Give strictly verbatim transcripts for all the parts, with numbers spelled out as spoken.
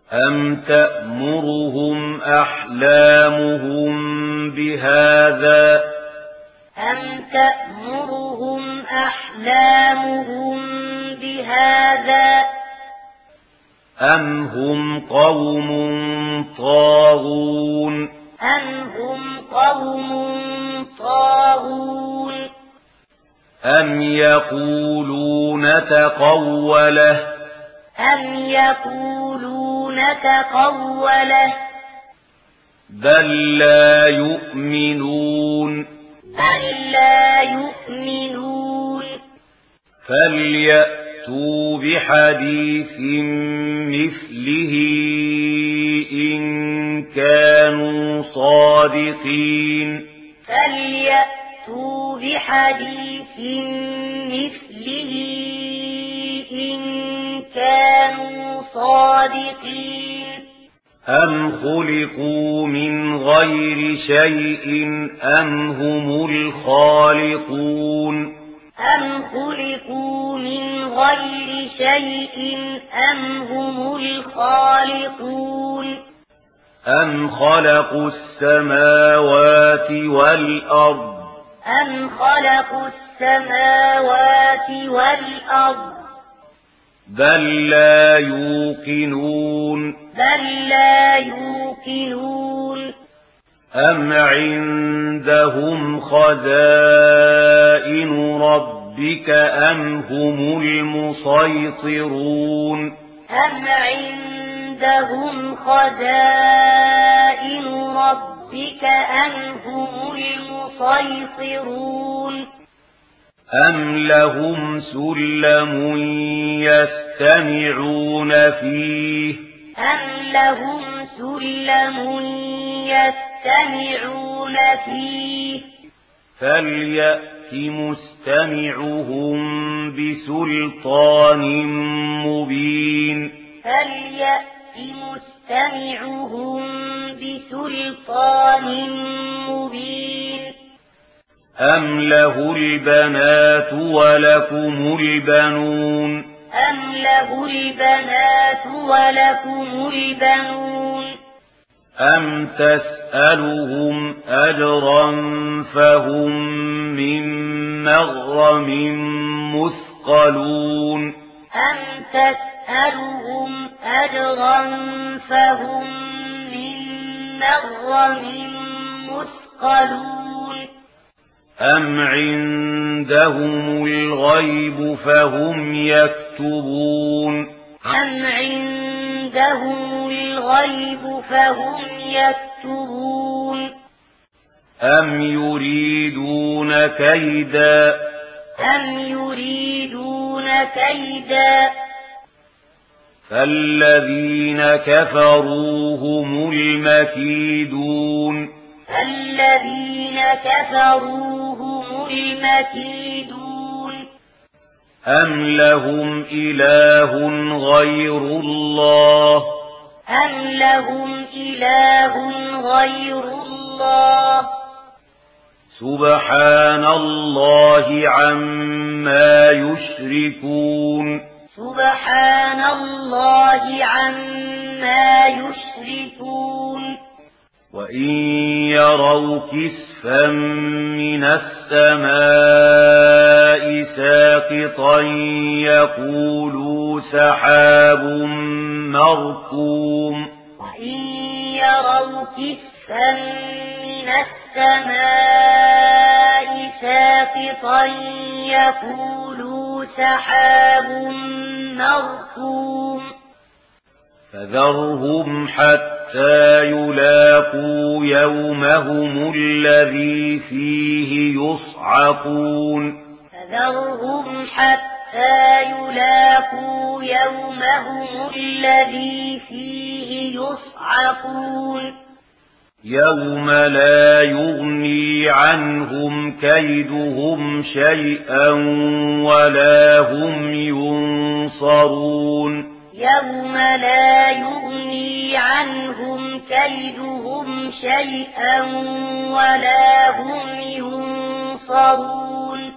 أَمْ تَأْمُرُهُمْ أَحْلَامُهُم بِهَذَا أَمْ تَأْمُرُهُمْ أَحْلَامُهُم بِهَذَا أَمْ هُمْ قَوْمٌ طَاغُونَ أَمْ هُمْ قَوْمٌ طَاغُونَ أَمْ يَقُولُونَ تَقَوَّلَهُ أَمْ يَقُولُونَ تَقَوَّلَهُ بَل لَّا يُؤْمِنُونَ بَل لَّا يُؤْمِنُونَ فَلْيَأْتُوا بِحَدِيثٍ مِثْلِهِ إِن كَانُوا صَادِقِينَ فَلْيَأْتُوا بِحَدِيثٍ مِثْلِهِ إِن كَانُوا صَادِقِينَ أَمْ خُلِقُوا مِنْ غَيْرِ شَيْءٍ أَمْ هُمُ الْخَالِقُونَ أَمْ خُلِقُوا مِنْ غَيْرِ شَيْءٍ أَمْ هُمُ الْخَالِقُونَ أَمْ خَلَقُوا السَّمَاوَاتِ وَالْأَرْضَ أَمْ خَلَقُوا السَّمَاوَاتِ وَالْأَرْضَ بَل لَّا يُوقِنُونَ بَل لا يوقنون أَمْ عِندَهُمْ خَزَائِنُ رَبِّكَ أَمْ هُمُ الْمُصَيْطِرُونَ أَمْ عِندَهُمْ خَزَائِنُ رَبِّكَ أَمْ هُمُ الْمُصَيْطِرُونَ أَمْ لَهُمْ سُلَّمٌ يَسْتَمِعُونَ فِيهِ أَمْ لَهُمْ سُلَّمٌ يَسْتَمِعُونَ فِيهِ فَلْيَأْتِ مُسْتَمِعُهُم بِسُلْطَانٍ مُّبِينٍ فَلْيَأْتِ مُسْتَمِعُهُم بِسُلْطَانٍ مُّبِينٍ أَمْ لَهُ الْبَنَاتُ وَلَكُمُ الْبَنُونَ أَمْ لَهُ الْبَنَاتُ وَلَكُمُ الْبَنُونَ أَمْ تَسْأَلُهُمْ أَجْرًا فَهُمْ مِنْ مَغْرَمٍ مُثْقَلُونَ أَمْ تَسْأَلُهُمْ أَجْرًا فَهُمْ مِنْ مَغْرَمٍ مثقلون أَمْ عِندَهُمُ الْغَيْبُ فَهُمْ يَكْتُبُونَ أَمْ عِندَهُمُ الْغَيْبُ فَهُمْ يَكْتُبُونَ أَمْ يُرِيدُونَ كَيْدًا أَمْ يُرِيدُونَ كَيْدًا فَالَّذِينَ كَفَرُوا هُمُ الْمَكِيدُونَ الَّذِينَ كَفَرُوا هُمُ الْمَكِيدُونَ أَمْ لَهُمْ إِلَٰهٌ غَيْرُ اللَّهِ أَمْ لَهُمْ إِلَٰهٌ غَيْرُ اللَّهِ سُبْحَانَ اللَّهِ عَمَّا يُشْرِكُونَ سُبْحَانَ اللَّهِ عَمَّا يُشْرِكُونَ وَإِن يَرَوْا كِسْفًا مِّنَ السَّمَاءِ سَاقِطًا يَقُولُوا سَحَابٌ مَّرْكُومٌ وَإِن يَرَوْا كِسْفًا مِّنَ السَّمَاءِ سَاقِطًا يَقُولُوا سَحَابٌ مَّرْكُومٌ فَذَرْهُمْ حَتَّىٰ يُلَاقُوا يَوْمَهُمُ الَّذِي فِيهِ يُصْعَقُونَ فَذَرْهُمْ حَتَّىٰ يُلَاقُوا يَوْمَهُمُ الَّذِي فِيهِ يُصْعَقُونَ يَوْمَ لَا يُغْنِي عَنْهُمْ كَيْدُهُمْ شَيْئًا وَلَا هُمْ يُنصَرُونَ يَوْمَ لَا يُغْنِي عَنْهُمْ كَيْدُهُمْ شَيْئًا وَلَا هُمْ يُنصَرُونَ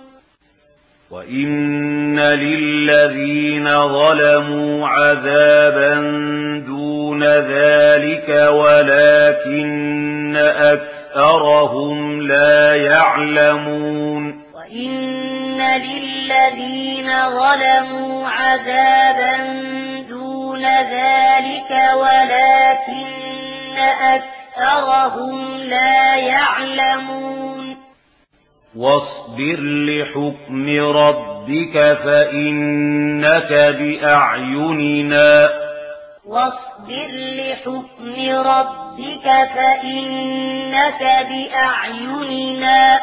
وَإِنَّ لِلَّذِينَ ظَلَمُوا عَذَابًا دُونَ دون ذلك ولكن أكثرهم لا يعلمون وإن للذين ظلموا عذابا دون ذلك ولكن أكثرهم لا يعلمون واصبر لحكم ربك فإنك بأعيننا واصبر لحكم ربك فإنك بأعيننا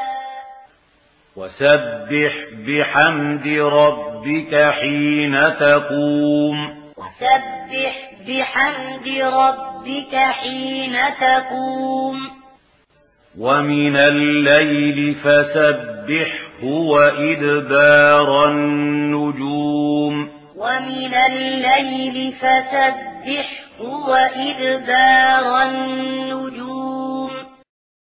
وسبح بحمد ربك حين تقوم وسبح بحمد ربك حين تقوم ومن الليل فسبحه وإدبار النجوم ومن الليل فسبحه وإدبار